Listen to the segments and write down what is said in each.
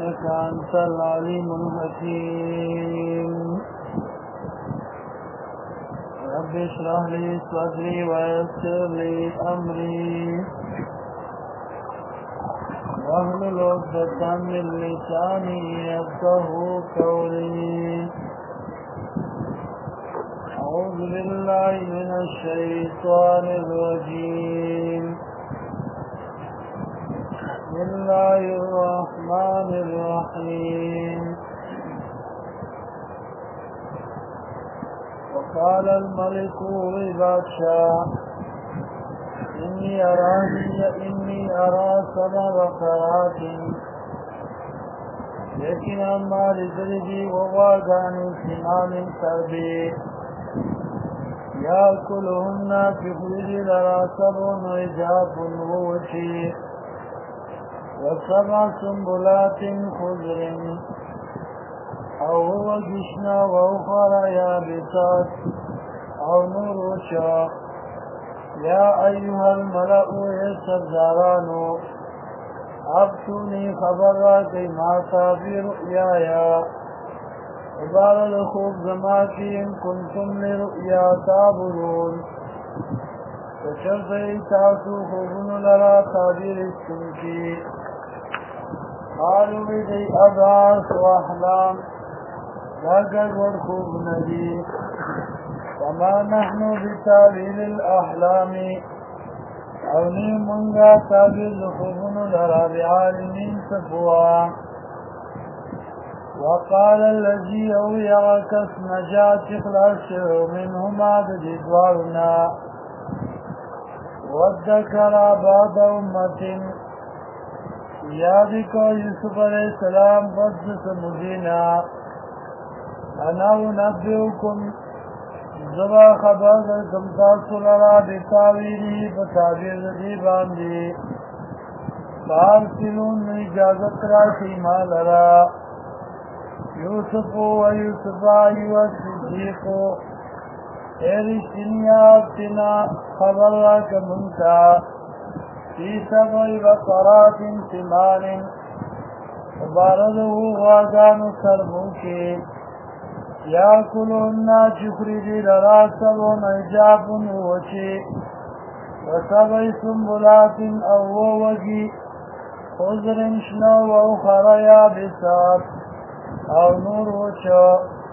إنك أنت العليم الحكيم رب اشرح لي صدري ويسر لي أمري واحلل عقدة من لساني يفقهوا قولي أعوذ بالله من الشيطان الرجيم بسم الله الرحمن الرحيم وقال الملك للبادشاه إني أرى سبع بقرات لكن أما لجلدي وواقعن سمان تربي يأكلهن بخرج لرا سبع عجاف ووشي وسبع سنبلات خضر أو هو جشنا وأخرى يابسات أو نور شاق يا أيها الملأ يستبزاران أبتوني خبرات ما في رؤيايا عبار الخوف زماكي إن كنتم لرؤيا تعبرون وشرطي تاسو خوفن لرا تعبير السنكي قالوا بدي أبعاث وأحلام لا قدر خوف نبي وما نحن بتاويل الأحلام أوني منغا تاويل خوفن لرا بعالمين سفوا وقال الذي يعكس نجاة خلاص منهما بجدوارنا وذكر بعد أمة یادکو یوسف علیہ السلام فضل سمدینا انا نبیوکم زبا خبر درکم تاسو لرا بتاویلی فتابیر دی باندی فارسلون من اجازت راشی ما لرا یوسف و یوسف ایو الصدیقو ایرشتنی آبتنا خبر راکمنتا في سبع بقرات ثمان وبارده غاغان سربوكي يأكلهن جخرج لرا سبع عجاف ووشي وسبع سنبلات أو ووجي خضر شنو وأخرى يابسات أو نور وشا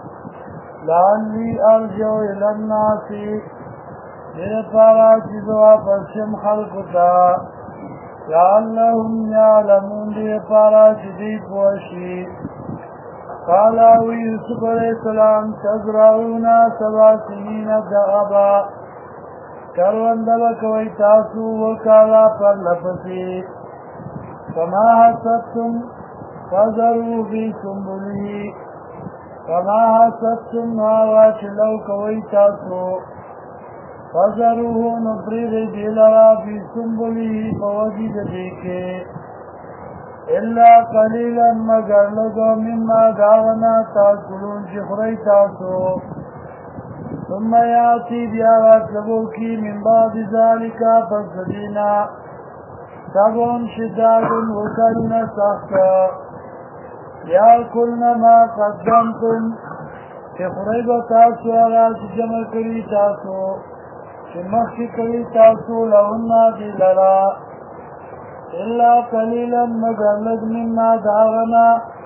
لعلي أرجع إلى الناس لپارا چیزوا پرشم خلقتا لعلهم یعلمون لپارا چیزی پوشی قالاوی یوسف علیہ السلام تزرعونا سبع سنین دعبا کروندب کوئی تاسو وکالا پر لپسی فما حسدتم فذروا فی سنبلی فما حسدتم نارا چلو کوئی تاسو فَذَرُوهُ نُفْرِدِ دِلَرَا فِي سُنبُلِهِ فَوَجِدَ دِكَ إِلَّا قَلِيلًا مَگَرْ لَگَو مِمَّا دَاغَنَا تَأْكُلُونَ چِخُرَيْ تَاسُو ثُمَّ يَأْتِي بِآوَاتْ لَبُوكِ مِنْ بَعْدِ ذَلِكَ فَالسَّدِينَ سَبْعٌ شِدَادٌ وَكَلْنَ سَخْتَ يَأْكُلْنَ مَا قَدَّمْتُمْ چِخُرَيْ بَتَاسُو آغاز جمع کری تاسو مخی کری تاسو لهن دی لرا الا قلیلا مگر لگ مما داغنا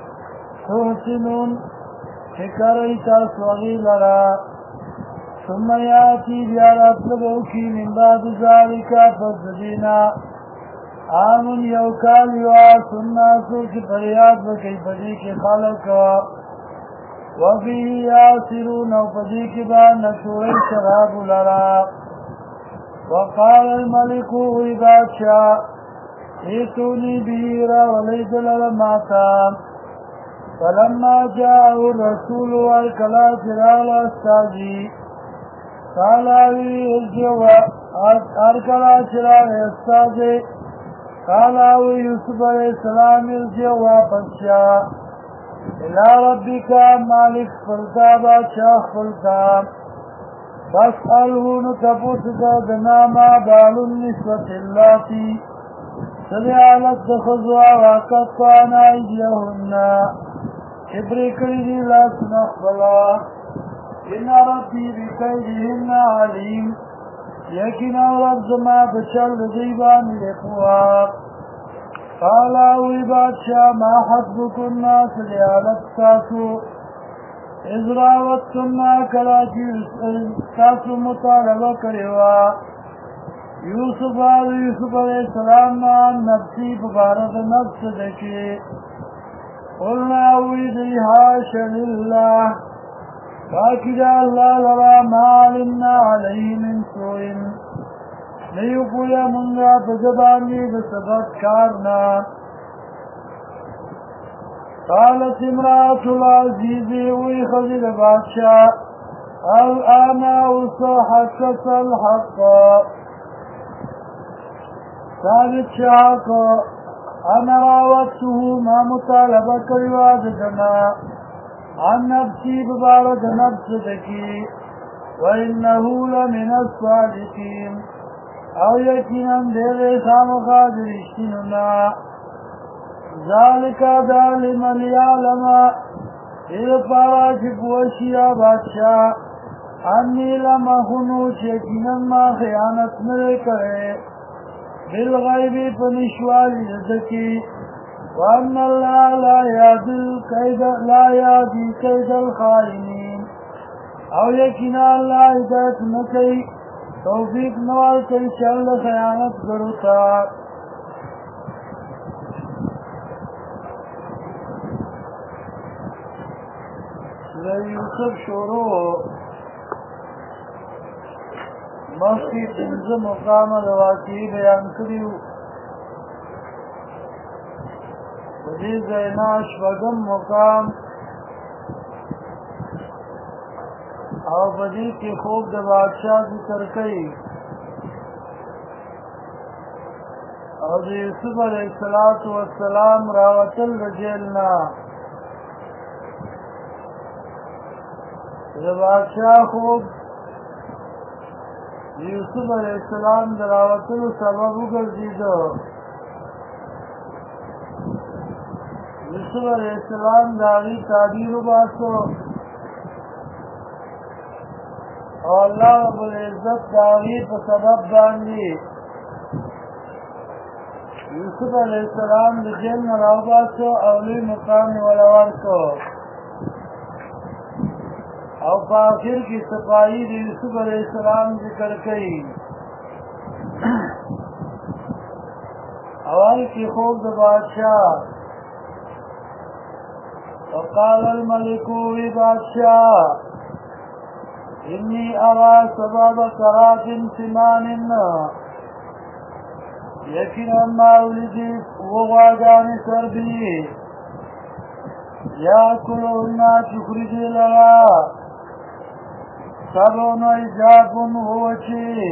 تحسنون فکری تاسو غی لرا ثم یاتی بیارات لبوکی من بعد ذالک فزدینا آمن یوکال یواس الناسو چی پریاد بکی پدی کی خلق وفیه یاسرون و پدی کی با نشوری شراب لرا وقال الملك بادشاہ ایتونی بیرا ولید للماتا فلما جاءه الرسول والکلا جلال استاذی قالاوی ارجوا ارکلا جلال استاذی قالاوی یوسف علیہ السلام ارجوا پشا الى ربک مالک فلتا بادشاہ فلتا فاسأله نتفوتك دناما بال النسوة اللاتی سلیالت دخزوا وقطعنا ایدیهن چبری کردی لاس نخبلا ان ربی بکیدهن علیم یقینا رب زما بچل دیبان لقوا قالا وی بادشاہ ما حسبکنا سلیالت تاسو اذ راوتنا کلاچی تاسو مطالبہ کریوا یوسف علیہ السلام نفسی ببارد نفس دکی قلنا ویدی حاش للہ باقی دا اللہ لرا ما علمنا علیہ من سوئن نیو پویا منگا بزبانی بسبت کارنا قالت امرأة العزیز وی خزل بادشاہ الآن وصحكت الحق ثابت شاق انا راوته ما مطالبه کریواد دنا عن نفسی ببارد نفس دکی وانه لمن الصادقین او یقینا دیر خامخا درشتیننا ذالک دالم لیعلم اذ پارا چپوشیا بادشاہ انی لمخنو چیکینا ما خیانت نرے کرے بالغیبی پنشوالی زدکی وان اللہ لا یادی قید الخائنین او یقینا اللہ ہدایت نکی توفیق نوال کئی چل خیانت کرتا سورہ یوسف شروع مخی پنزه مقام دواقعی بیان کریو بدی زیناش وگم مقام او بدی کی خوب د بادشاہ ذکر کئی او د یوسف علیہ السلام راوتل رجیلنا د بادشاہ خوب یوسف علیہ السلام دراوتلو سبب وګرځیدو یوسف علیہ السلام داغی تعبیر وباسو او اللہ رب العزت داغی په سبب باندې یوسف علیہ السلام د جیل نه راوباسو او لوی مقام ولا ورکو او پاخر کی صفائی دی یوسف علیہ السلام ذکر کئی اول کی خوب د بادشاہ وقال الملک وی بادشاہ انی ارا سباب قرات سمان یقینا ما ولیدی وغواگان سربی یاکلونا چکری لرا سبعن عجاف ووچی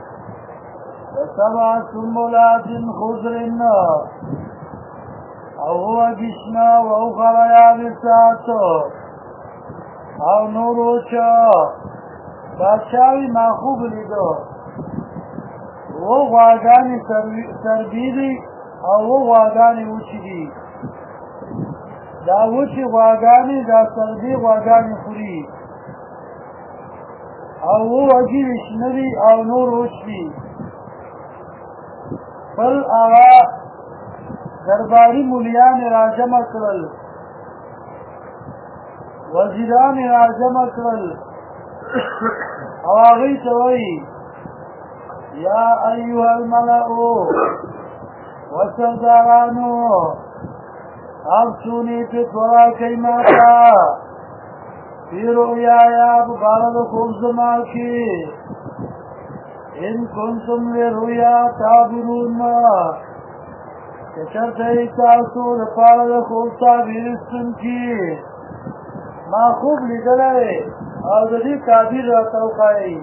وسبع سنبلات خضر او هو گشنا و اخر یابسات او نوروچا بادشاوی مخوب لیدو و غواگانی سربیدی او غواگانی وچی دی دا وچی غواگانی دا سربی غواگانی خوری او وجی وشنری او نور وشی بل آغا درباری مولیان راجم اکرل وزیران راجم اکرل او آغی توئی یا ایوہ الملعو وسردارانو اب سونی پی تورا کئی ماتا فی رؤیایا ببارد خوب زمان کی ان کنتم لرؤیا تعبرون کشرت ایتاسو لپارد خوب تعبیرستن کی ما خوب لیدلے او دی تعبیر را توقعی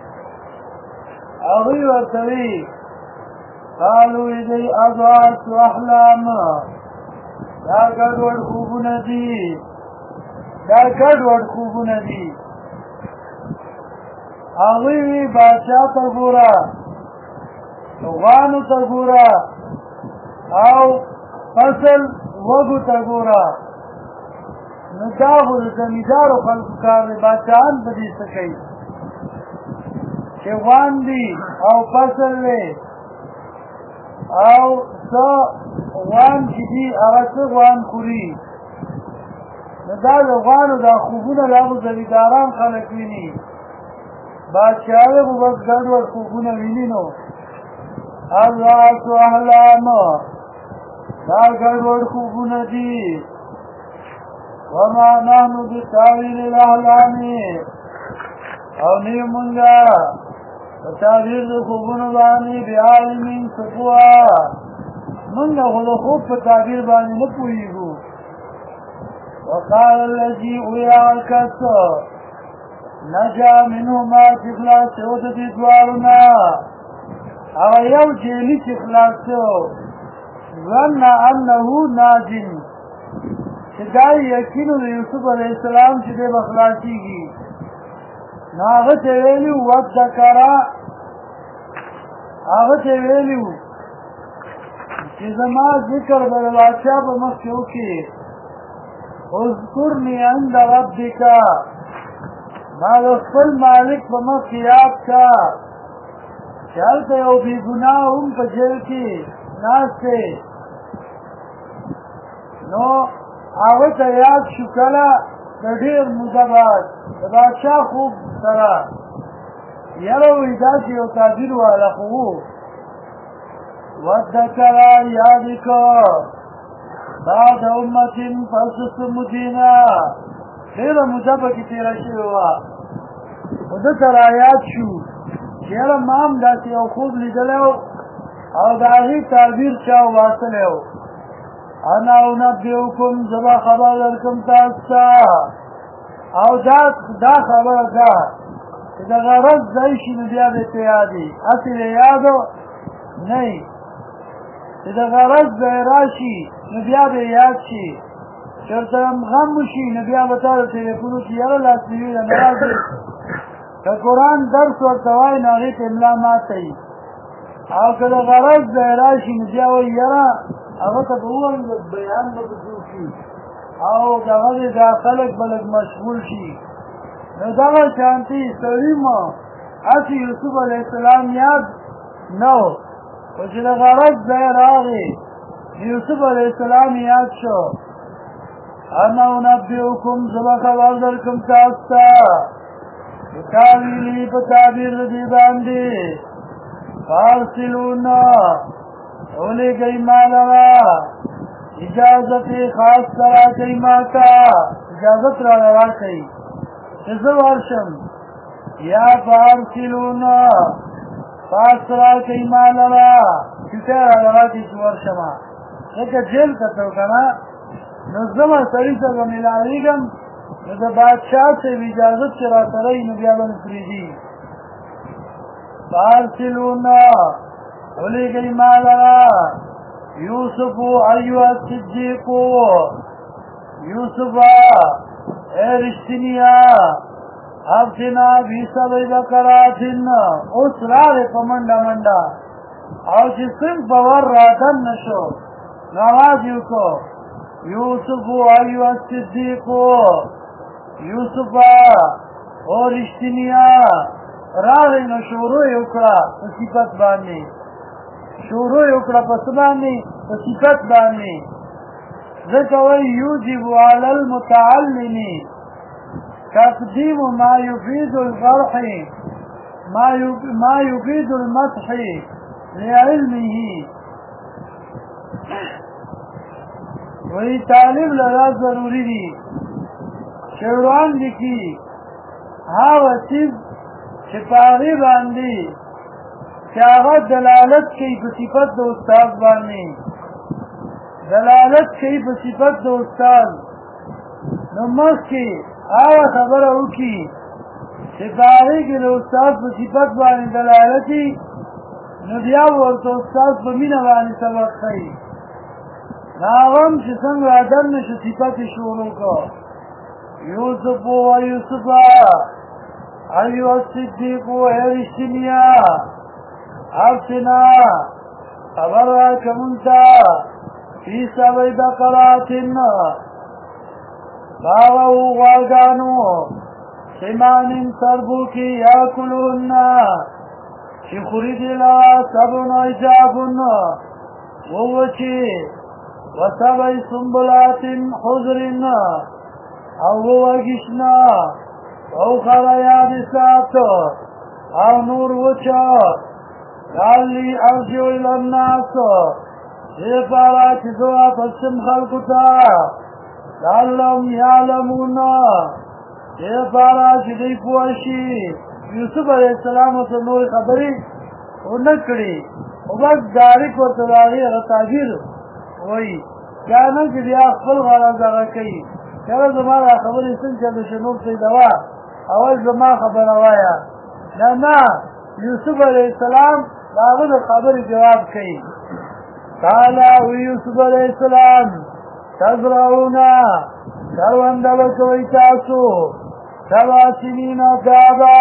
اغی ورطوی قالو ایدی اضعاس و احلام دا گڑوڑ خوب ندی دا گڑوڑ خوب ندی اغیوی بادشاہ تر گورا غانو تر گورا او فصل وګو ته ګوره نو دا خو د زمیندارو خلکو کار دی بادشاهان په دې څه کوي چې غوان دي او فصل دی او څه غوان چې دي هغه څه غوان خوري نو دا د غوانو دا خوبونه دا خو زمینداران خلک ویني بادشاهي خو بس ګډوډ خوبونه ویني نو الله احلام دا ګډوډ خوبونه دي وما نحن بتاويل الاحلام او نیو منگا بتاویل دا خوبونو بانی بعالمین سفوا منگا خود خوب بتاویل بانی نپوئیگو وقال الذي اویاکت نجا منو ما چخلاص شود دی دوارنا او یو جیلی چخلاص شود ظن انہو ناجن چې دا یقینو د یوسف علیه السلام چې دی به خلاصېږي نو هغه ته ویلي وو وذکره هغه ته ویلي وو چې زما ذکر به د بادشاه په مخ کې وکړي اذکرني عند ربک ما د خپل مالک په مخ کې یاد کا چې هلته یو بېګناه هم په جیل کې ناست دی نو هغه ته یاد شو کله د ډېر موده بعد د بادشاه خوب سره یاره وایي داسې یو تعبیر والا خو و وذکره یاد کړه بعد امت پس مدینه ډېره موده پکې تېره شوې وه خو ده ته رایاد شو چې یاره ما هم داسې یو خوب لیدلی و او د هغې تعبیر چا وباسلی و انا انبئکم زبا خبر درکم تاسو ته او دا خبره ده چې د غرض ځای شي نو بیا دې ته یادي هسې دې یادو نه چې د غرض ځای راشي نو بیا دې یاد شي چېرته غم وشي نو بیا به تا د تلیفون وکړي یاره لاسنیوي ده نه راځي که قرآن درس ورته وایي نو هغې ته املا ماتوي او که د غرض ځای راشي نو بیا وایي یاره هغه ته به ووایم بیان به پکې وشي او دغه دی دا خلک به لږ مشغول شي نو دغه شانتي سړي ما هسې یوسف علیه السلام یاد نه و خو چې د غرض ځای راغی یوسف علیه السلام یاد شو انا انبئکم زه به خبر درکړم تاسو ته بتاویلي په تعبیر د دې باندې فارسلونا اولیگئی مالوا اجازت خاص کرا کئی ماتا اجازت را روا کئی چیزو ورشم یا فارسلونا خاص را کئی مالوا کسی را روا کئی چو ورشما ایک جیل کتو کنا نظم سری سا ملاویگم نو دا بادشاہ سے اجازت چرا سرائی نبیابن فریدی فارسلونا اولی گئی مالا یوسف ایوہ صدیقو یوسف اے رشتنیا ابتنا بیسا بی بکراتن اس راہ پمنڈا منڈا او جسم باور رادن نشو نوازیو کو یوسف ایوہ صدیقو یوسف او رشتنیا راہ نشورو یکڑا صفت بانی شروع وکړه په څه باندې په صفت باندې ځکه وایي یوجب علی المتعلم تقدیم ما یفید الفرح ما یفید المدح لعلمه وایي طالب لرا ضروري دي چې وړاندې کړي هغه څیز چې په هغې باندې چې هغه دلالت کوي په صفت د استاد باندې دلالت کوي په صفت د استاد نو مخکې هغه خبره وکړي چې په هغې کې د استاد په صفت باندې دلالت وي نو بیا ورته استاد په مینه باندې سبق ښیي نو هغه هم چې څنګه ادب نه شو صفت یې شروع کړه یوسف و یوسف ایوه صدیق و رشتنیا ابتنا خبر راکمونتا فی سبع بقرات باغو غواگانو سمان تربوکی یاکلون چی خوریدی لها سبن عجابن ووچی وسبع سنبلات حضرن او وگشنا او خریابسات او نور وچا لعلی ارجو الالناس دے پارا چیزوا پسم خلقتا لعلم یعلمون دے پارا چیزی پوشی یوسف علیہ السلام و نور خبری اونکڑی او بس دارک و تداغی غطاگیر وی کانا چی بیا خپل غرض آغا کئی چرا زمان خبری سن چل شنوب سی دوا اول زمان خبر آوایا نا یوسف علیہ السلام داغد خبر جواب کئی قالا وی یوسف علیہ السلام تزرعونا کروندلو کوئی تاسو سبع سنین دابا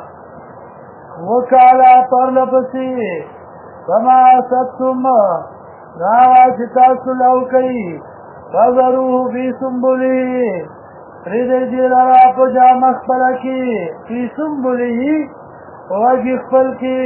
وکالا پرلپسی فما ستم ناوا چتاسو لوکی فذروه فی سنبولی پریده جیلارا پجا مخبلکی فی سنبولی وگی خپل کی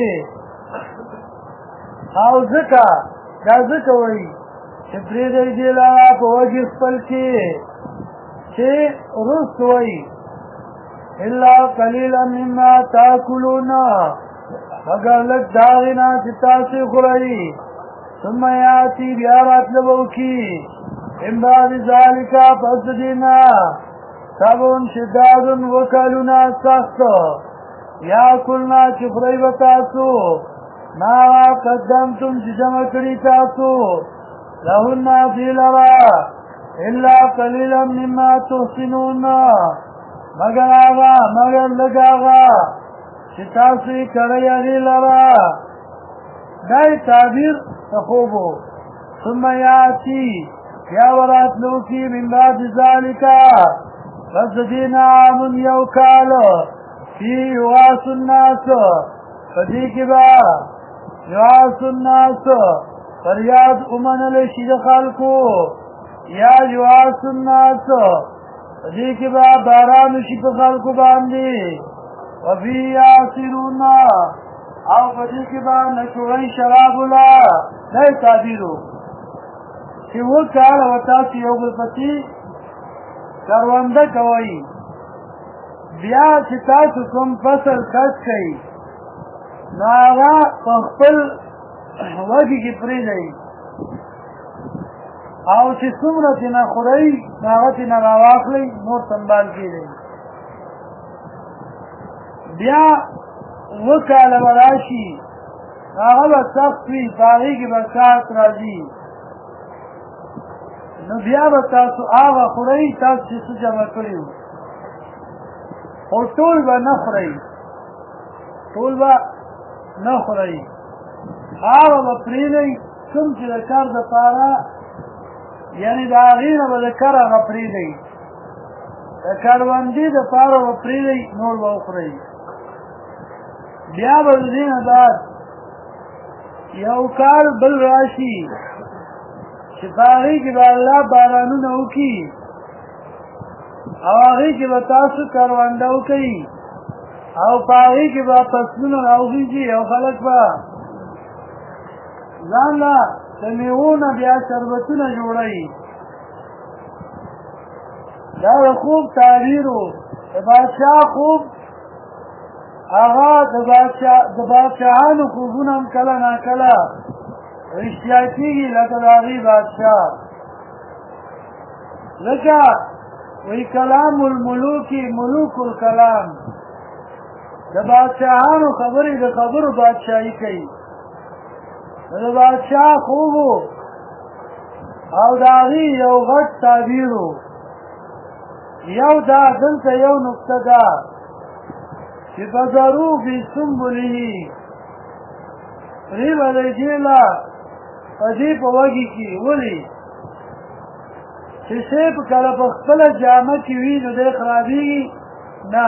او زکا دا زکا وی چه پریده جیلارا پا وگی خپل کی چه رست وی الا قلیلا مما تاکلون مگر لک داغینا چتاسی خورئی ثم یاتی بیارات لبوکی ان بعد ذالکا پس دینا سبون شدادن وکلونا سخت یا کلنا چخری بتاسو ماوا قدمتم جمع کری تاسو لہن فی لرا الا قلیلا مما تحسنون مگر آغا مگر لگاغا چتاسی کری اغی لرا دائی تعبیر تخوبو ثم یاتی یا ورات لوکی من بعد ذالکا بس دینا آمن یوکالو فی یواس الناس فدیکی با یواس الناس فریاد امن لشید خلقو یا یواس الناس فدیکی با باران شید خلقو باندی وفی یاسرون او فدیکی با نشوئی شرابولا نئی تعبیرو چی وہ کال وطاسی یو بلپسی کرونده کوئی بیا چې تاسو کوم فصل کس کئی نو آغا پخپل وگی کی پریدئی او چې سمره تینا خورئی نو آغا تینا راواخلی نور سنبال کی دی بیا وکال وراشی آغا با سخت وی باغی کی برکات رازی نو بیا با تاسو آغا خورئی تاسو چیسو جمع کریو او ټول به نه خورئ ټول به نه خورئ هغه به پرېږدئ کوم چې د کار دپاره یعنې د هغې نه به د کر هغه پرېږدئ د کروندې دپاره به پرېږدئ نور به وخورئ بیا به د دې نه بعد یو کال بل راشي چې په هغې کې به الله بارانونه وکړي او هغې کې به تاسو کرونده وکړئ او په هغې کې به فصلونه راوخیږي او خلک به ځان له د میوو نه بیا شربتونه جوړوي دا د خوب تعبیر و د بادشاه خوب هغه د بادشاهانو خوبونه هم کله ناکله رښتیا کېږي لکه د هغې بادشاه لکه وی کلام الملوکی ملوک الکلام د بادشاهانو خبرې د خبرو بادشاهي کوي د بادشاه خوبو او د هغې یو غټ تعبیر و یو دا دلته یو نقطه ده چې فذرو فی سنبله پرېږده دې له په دې په وږي کې ولې چې شی په کله په خپله جامه کې وي نو دی خرابېږي نه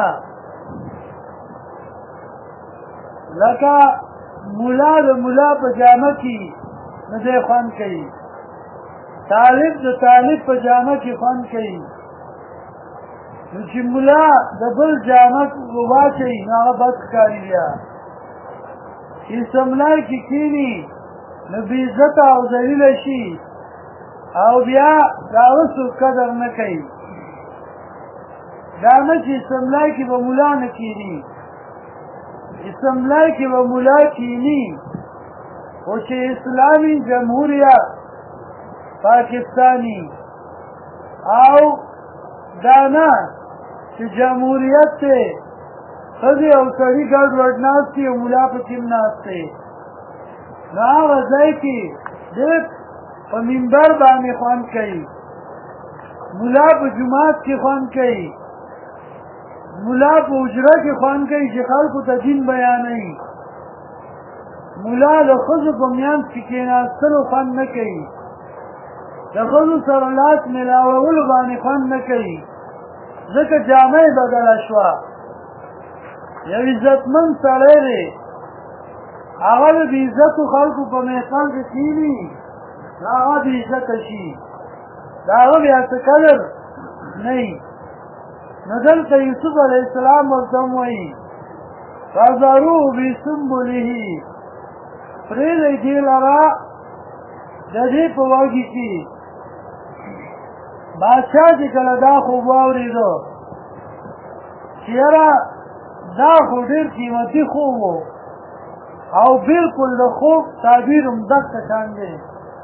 لکه ملا د ملا په جامه کې نو دی خوند کوي طالب د طالب په جامه کې خوند کوي نو چې ملا د بل جامه واچوي نو هغه بد ښکاري بیا چې سملای کې کښېني نو بېعزته او ذلیله شي او بیا د هغه څوک قدر نه کوي دا نه چې سملای کې به ملا نه کښېني اسملای کې به ملا کښېني خو چې اسلامي جمهوریت پاکستانی او دا نه چې جمهوریت دی ښځې او سړي ګډوډ ناست دي او ملا پکې هم ناست دی نو هغه ځای کې ډېر په منبر باندې خوند کوي ملا په جومات کې خوند کوي ملا په حجره کې خوند کوي چې خلکو ته دین بیانوي ملا د ښځو په منځ کې کېناستلو خوند نه کوي د ښځو سره لاس میلاولو باندې خوند نه کوي ځکه جامه یې بدله شوه یو عزتمند سړی دی هغه د بېعزتو خلکو په محفل کې کښېني نو هغه بېعزته شي د هغه بیا څه قدر نه وي نو دلته یوسف علیه السلام ورته هم وایي فذروه بسنبله پرېږدئ دې لره د دې په وږي کې بادشاه چې کله دا خوب واورېده چې یاره دا خو ډېر قیمتي خوب و او بلکل د خوب تعبیر هم دغه شان دی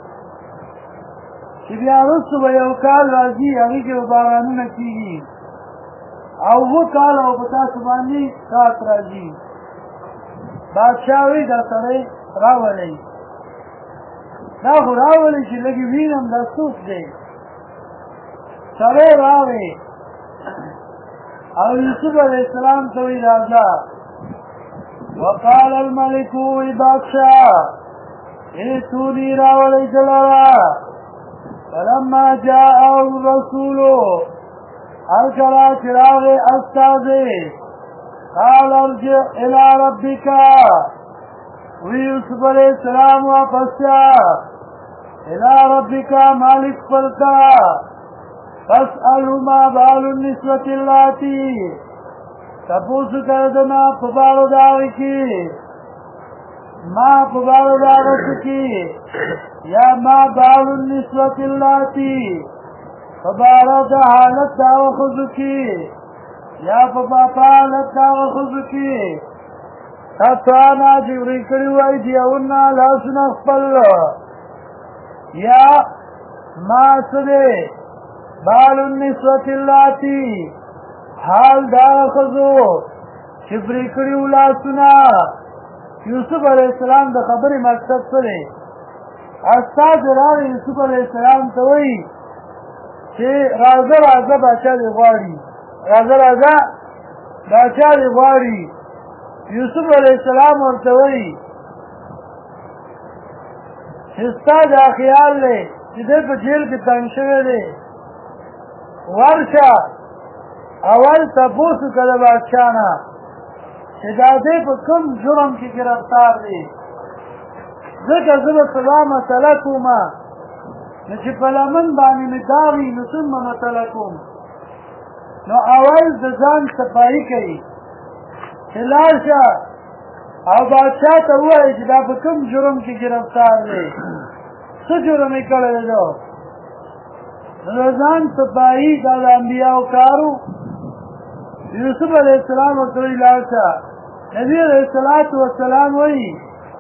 چې بیا وروسته به یو کال راځي هغې کې به بارانونه کېږي او اووه کاله به په تاسو باندې سات راځي بادشاه وایي دا سړی راولئ دا خو راولئ چې لږې وینم دا څوک دی سړی راغی او یوسف علیه السلام ته وایي راځه وقال الملك وی بادشاه ایتوني راولئ دلره فلما جاءه الرسول الکلا چراغ استاذی قال ارجع الى ربك وی یوسف علیہ السلام واپس جا الى ربك مالک پلتا فاسألو ما بال النسوة اللاتی تپوس کردنا پبارو داوی کی ما پبارو داوی کی یا ما بال النسوة اللاتی پبارو دا حالت داو خزو کی یا پباپا حالت داو خزو کی تاتوانا جوری کریو ایدیونا لاسنا خپل یا ما سدے بال النسوة اللاتی حال داو خزو چبری کریو لاسنا یوسف علیہ السلام دا خبری مقصد سلے استاد راوی یوسف علیہ السلام توئی چې راځه راځه باچا دې غواړي راځه راځه باچا دې غواړي یوسف علیه السلام ورته وایي چې ستا دا خیال دی چې دی په جیل کې تنګ شوی دی ورشه اول تپوس وکړه د بادشاه نه چې دا دی په کوم جرم کې ګرفتار دی ځکه زه به سبا مسله کومه نو چې په لمن باندې مې داغي نو څومره مسله کوم نو اول د ځان صفایي کوي چې لاړ شه او بادشاه ته ووایي چې دا په کوم جرم کې ګرفتار دی څه جرم یې کړی دی نو د ځان صفایي دا د انبیاو کارو یوسف علیه السلام ورته وایي لاړ شه نبي علیه الصلاة والسلام وایي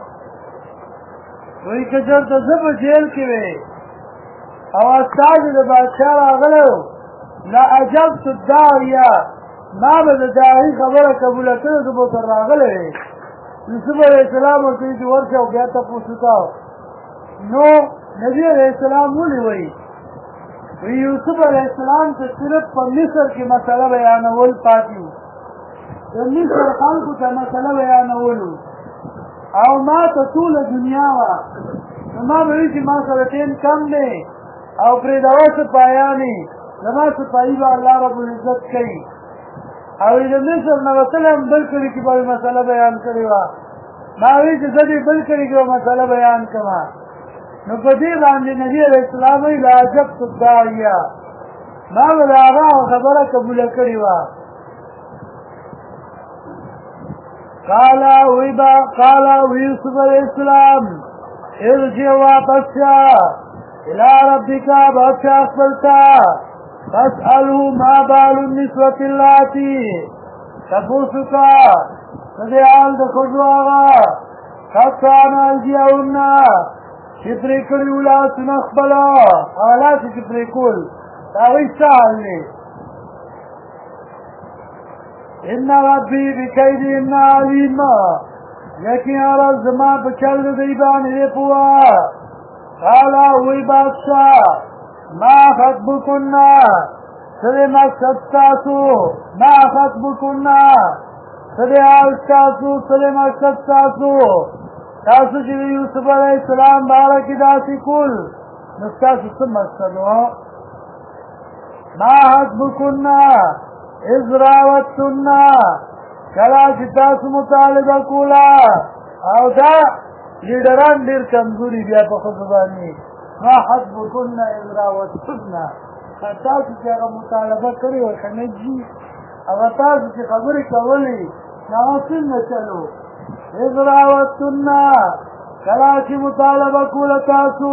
که چېرته زه په جیل کې وې او استازي د بادشاه راغلی و لعجبت الداعیه ما به د داعي خبره قبوله کړې زه به ورته راغلی وې یوسف علیه السلام ورته وایي چې ورشه او بیا تپوس وکړه نو نبي علیه السلام ولې وایي یوسف علیه السلام ته صرف په مصر کې مسله بیانول پاتې وو د مصر خلکو ته مسله بیانولو او ما ته ټوله دنیا وه نو ما به وایي چې ما سره ټیم کم دی او پرېږدوه سپایانې زما سپایي به الله رب العزت کوي او د مصر نه وتلی هم بل کلي کې به مسله بیان کړې وه ما وایي چې زه دې بل کلي کې به مسله بیان کړمه نو په دې باندې نبی علیہ السلام وی لا عجبت الداعیه ما ول هغه خبره قبول کړی و قال يوسف علیہ السلام ارجع واپس الى ربك بادشاہ اخبرتا فاسأله ما بال النسوة اللاتي تبوسكا فدعال دخلوا آغا خطانا الجيعونا شپری کری اولا سنخبلا حالات شپری کول تاوی سال لی ان ربی بکیدهن علیم یقین عرض زمان پچل دیبان ریپوا قالا ہوئی بادشاہ ما خطبکننا سدے مقصد تاسو ما خطبکننا سدے حال تاسو سدے مقصد تاسو تاسو چې یوسف علیہ السلام بارکی داسی کل نستاسو سم مقصد ہو ما خطبکننا اذ راوتننا کلا چې تاسو مطالبه کولا او دا لیډران ډیر کمزوري بیا په خبرانی ما حسبكن اذ راوتن تاسو چې هغه مطالبه کړی و کنه جی او تاسو چې خبرې کولې نو څنګه چلو اذ راوتن کلا چې مطالبه کوله تاسو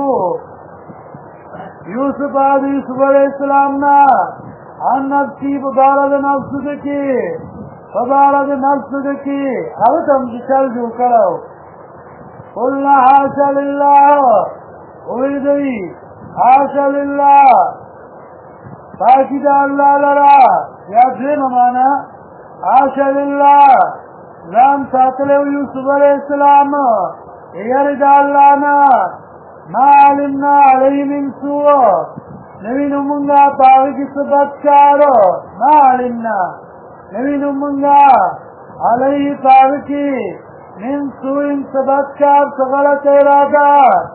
یوسف علیہ السلام نا ان نفسی ببارد نفس دکی ببارد نفس دکی او تم چې چل جو کرو قلنا حاشا لله اویدوی حاشا لله پاکی دا اللہ لرا یا درم مانا حاشا لله زان ساتلو یوسف علیہ السلام یرد اللہ نا ما علمنا علیہ من سوء نوینو منگا پاوی کی سبت کارو ما علمنا نوینو منگا علیہ پاوی کی من سوء سبت کار سغلط ارادہ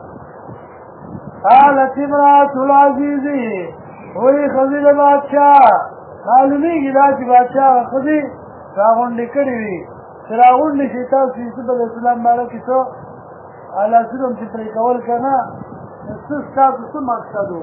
قالت امرات العزیزی ہوئی خزیل بادشاہ معلومی گی دا چی بادشاہ خزی راغنڈی کری وی راغنڈی شیطان یوسف علیہ السلام بارکی تو اللہ سلم چی پری کول کنا نسس تاسو سم مقصدو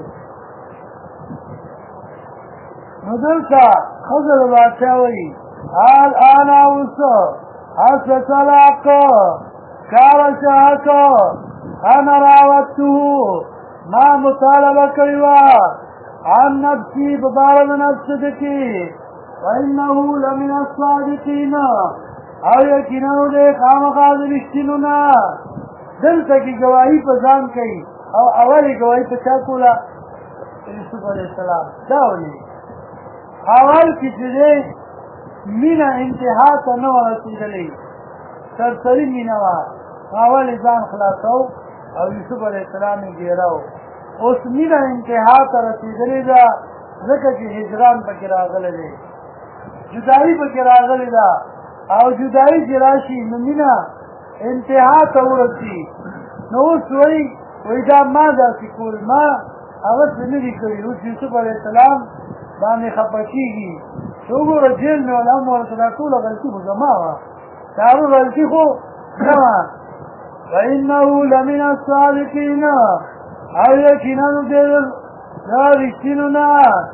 ندلتا خزل بادشاہ وی آل آنا وسو حس سلاکو کارشاکو انا راوتو ما مطالبه کریوا عن نفسی ببارد نفس دکی وانه لمن الصادقین او یقینو دے خامخاز رشتینونا دلتا کی گواہی پا ځان کئی او اولی گواہی پا چا کولا یوسف علیہ السلام داولی اول کی چیزے مینا انتہا تا نو رسیدلی سرسری مینوا اول ځان خلاصو او یوسف علیہ السلام گیراو اوس مینا انتہا تا رسیدلی دا ذکر کی ہجران پا راغلی دی جدائی پا راغلی دا او جدائی جراشی نمینا انتہا تا ورسی نو اوس وی دا ما دا سکول ما اول سندی کری اوس یوسف علیہ السلام باندې خپکیږي شوګو رجل نو علم ورته ټول غلطي خو زماوه دارو غلطي خو زما فإنه لمن الصادقين او یقینا دې دا رښتینونه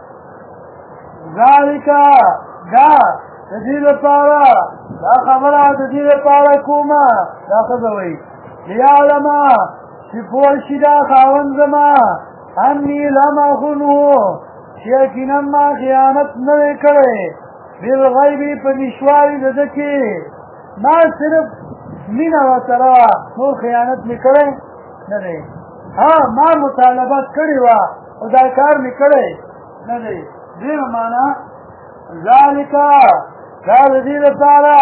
ذالک دا دې لپاره دا خبره دې لپاره کومه دا خبروي لیعلم چې پوه شي دا خاوند زما انی لم اخنه یقینا ما خیانت نه کړې بالغیب په نشواري ده کې ما صرف مینا وترا نور خیانت نه کړې نه دی ها ما مطالبه کړې وا او دا کار نه کړې نه دی دې معنا ذالک دا دې لپاره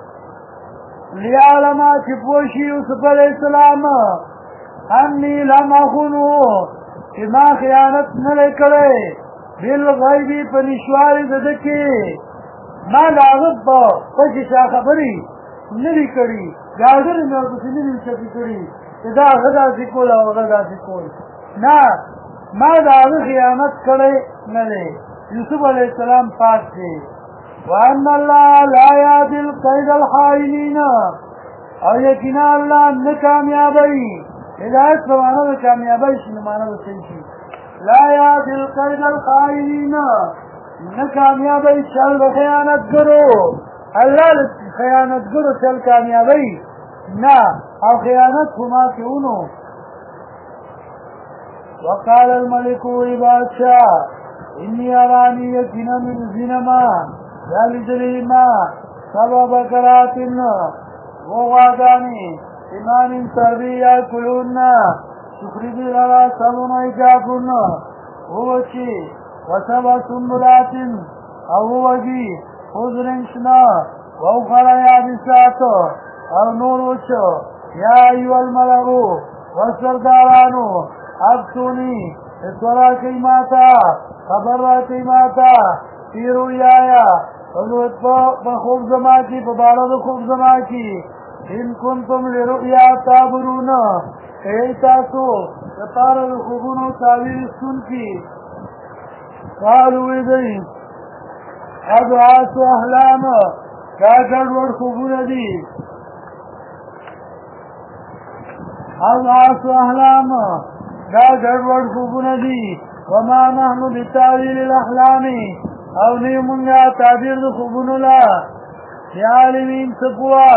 لیعلم چې پوښي یوسف علیہ السلام انی لم اخنه چې ما خیانت نه کړې بالغیبی پنشواری ددکی ما داغب با پچی شا خبری نری کری گاگر میں کسی نری چکی کری دا غدا سکول او غدا سکول نا ما داغب خیانت کرے نلے یوسف علیہ السلام پاک سے وان اللہ لا یادل قید الحائنین او یکینا اللہ نکامیابی هدایت په معنا د کامیابی شي، معنا د صحیح شي. لا یهدی القید الخائنین، نه کامیابی چل د خیانتګرو. الله د خیانتګرو چل کامیابی نه، او خیانت خو ما کوونو. وقال الملك وی بادشاہ انی ارانی یقینا من زینما یالیدلی ما سبا بکراتن وغادانی ایمان سربی یاکلون شکری دی لرا سبون ایجابون ووچی وسبا سنبلاتن او وجی خضرنشنا ووخر یابساتو او نور وچو یا ایو الملغو وسردارانو ابتونی اتورا کئی ماتا خبر را کئی ماتا تیرو یایا حضرت بخوب زما کی ببارد خوب زما کی ان کنتم لرؤیا تابرون اے تاسو دپارد خوبونو تعبیر سن کی قالو ایدئی ادعاس احلام کا گڑوڑ خوبون دی ادعاس احلام دا گڑوڑ خوبونه دي. وما نحن بتاویل الاحلام او نیمونگا تعبیر دو خوبونو لا بعالمین سپوا.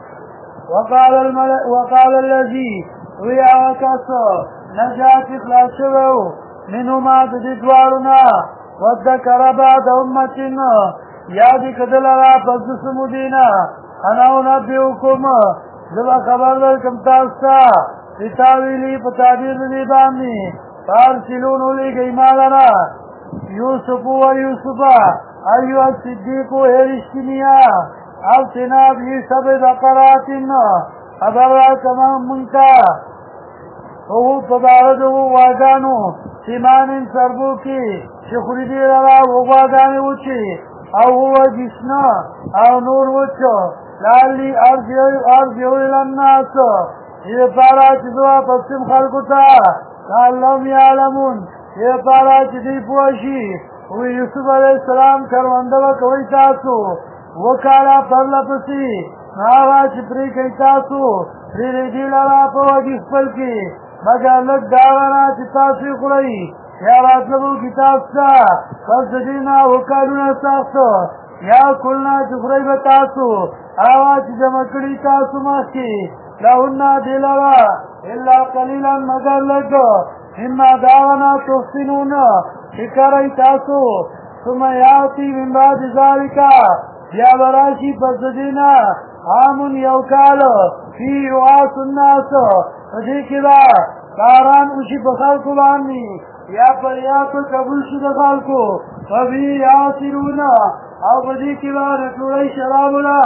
وقال الذي وی آوکاسو نجات اخلاص شوو منهما تجدوارنا ودکر بعد امتن یادی کدلرا پس سمودینا اناو نبیوکم زبا خبر درکم تاستا بتاویلی پتابیر دی باندی فارسلون اولی گئی مالنا یوسف و یوسفا ایو الصدیق و هرشتنیا ابتنا بی سب بقراتن خبر را کمان منکا وہو پبارد و واجانو سیمان سربو کی شخری دی را وواجانی وچی او هو جسنا او نور وچو لالی ارزیو الالناس یہ پارا چیزوا پسیم خلقو تا لعلهم یعلمون یہ پارا چیزی پوشی وی یوسف علیہ السلام کروندو کوئی تاسو وکالا پرلا پسی ناوا چپری کئی تاسو ریری دیلارا پو جس پل کی مگر لگ داوانا چی تاسی قرئی یا راتلبو کتاب سا پس دینا وکالونا ساختو یا کلنا چفرئی بتاسو آوا چی جمکڑی تاسو مخی لہنا دلوا الا قلیلا مگر لگو اما داونا تحسنون شکری تاسو ثم یاتی من بعد ذالکا یا براشی پسدینا عامن یوکالو فی یعاس الناس فدیکلا کاران اوشی بخالکو بانی یا پریاتو قبول شد خالکو فبی یاسرون او فدیکلا رکوڑی شرابنا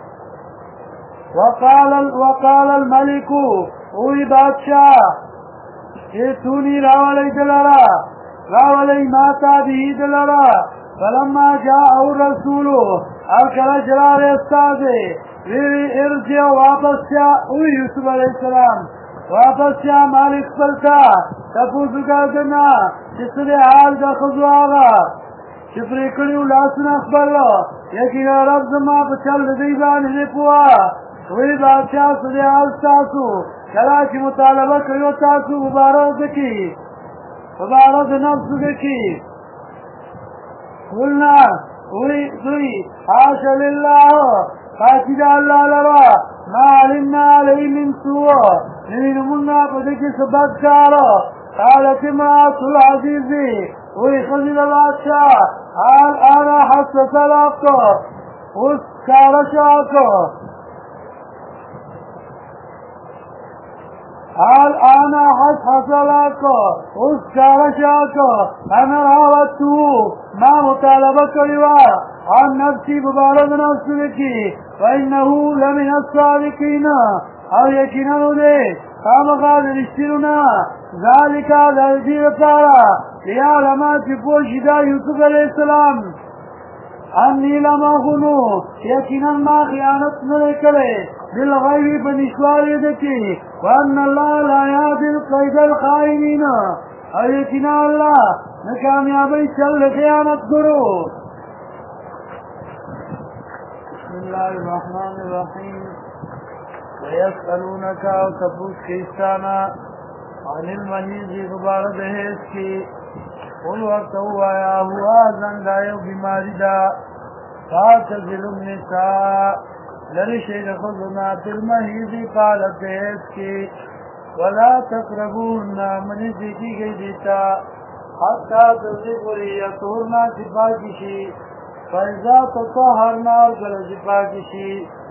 وقال الملك اوی بادشاہ ایتونی راولی دلرا راولی ماتا بھی دلرا فلما جاء الرسول الکل جلال استازے ویوی ارجع واپس جا اوی یوسف علیہ السلام واپس جا مالک پلتا تپوسو کردنا جسد حال دا خضو آغا شفری کلیو لاسن اخبر یقینا رب زما پچل دیبان نپوا وی بادشاہ صدی حال تاسو کلاچی مطالبہ کریو تاسو مبارد نفس دکی قلنا وی دوی حاشا للہ خاصد اللہ لرا ما علمنا علی من سوء نمین مننا پدکی سبت کارا قالت امرات العزیزی وی خزید بادشاہ حال آنا حسس لاکو اس کارشاکو حال آنا حسلاکو اس کارشاکو انا راوتو ما مطالبہ کریوا عن نفسی ببارد نفس لکی فإنہو لمن الصادقین او یقینانو دے خامخا درشتیرونا ذالکا دردیر پارا لیعلما چپوشیدہ یوسف علیہ السلام انی لما خونو یقیناً ما خیانت نلکلے بالغیبی بنشواری دکی وان اللہ لا یهدی القید الخائنین او یقیناً اللہ نکامیابی چل خیانت کرو. بسم اللہ الرحمن الرحیم ويسألونك او تفوس کیستانا عن المحیض غبار دهیز کی قل وقتو آیا ہوا زندائیو بیماری دا فاتزل النساء لرشید خضنا فی المحیض قالت دهیز کی ولا تقربون منزی کی گئی دیتا حتی تذکری یطورنا شفا کشی فیضا تطہرنا گل شفا کشی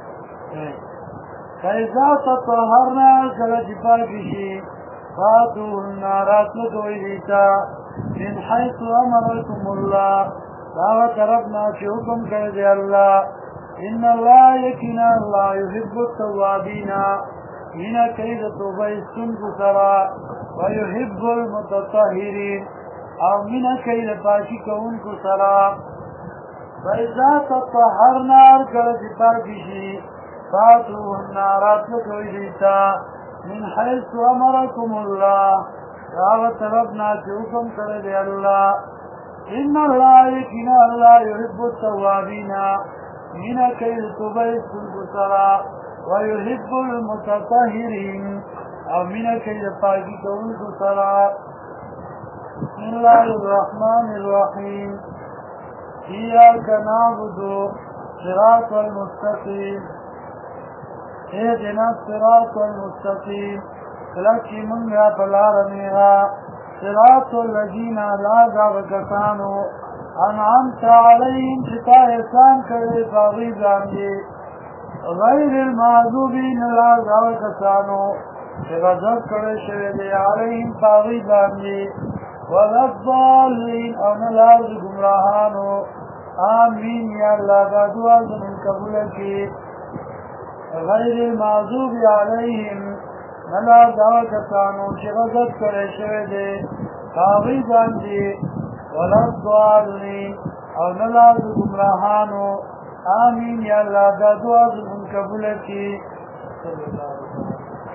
فیضا تطہرنا گل شفا کشی فاتوهن رات لدوئی دیتا من حیث امرکم اللہ دعوت ربنا چی حکم کردی اللہ ان اللہ یکینا اللہ یحب التوابین من کید توبہ سن سرا ویحب المتطہرین او من کید پاکی کون کو سرا فیضا تطہرنا گل شفا کشی فاتوهن رات لدوئی دیتا من حيث أمركم الله دعوت ربنا حكم كرد الله إن الله يكنا الله يحب التوابين من كيد تبيس البصرى ويحب المتطهرين أو من كيد فاقك البصرى بسم الله الرحمن الرحيم إياك نعبد صراط المستقيم اهدنا الصراط المستقيم لكي منها فالعرميها صراط الذين لا وكسانوا أنعمت عليهم شتاء إحسان كذي فاغيب عنه غير المعذوبين لا وكسانوا غضب كذي شويدي عليهم فاغيب عنه ولا الضالين أو نلارض گمراهانو آمين يا الله دعوة من قبولك غیر المعذوب علیہم نلا دعوه کسانو چه غضب کرے شوه دے کاغی باندی ولد ضالین او نلا گمراهانو آمین یا اللہ دا دعا زمون قبول کی صلی اللہ علیہ وسلم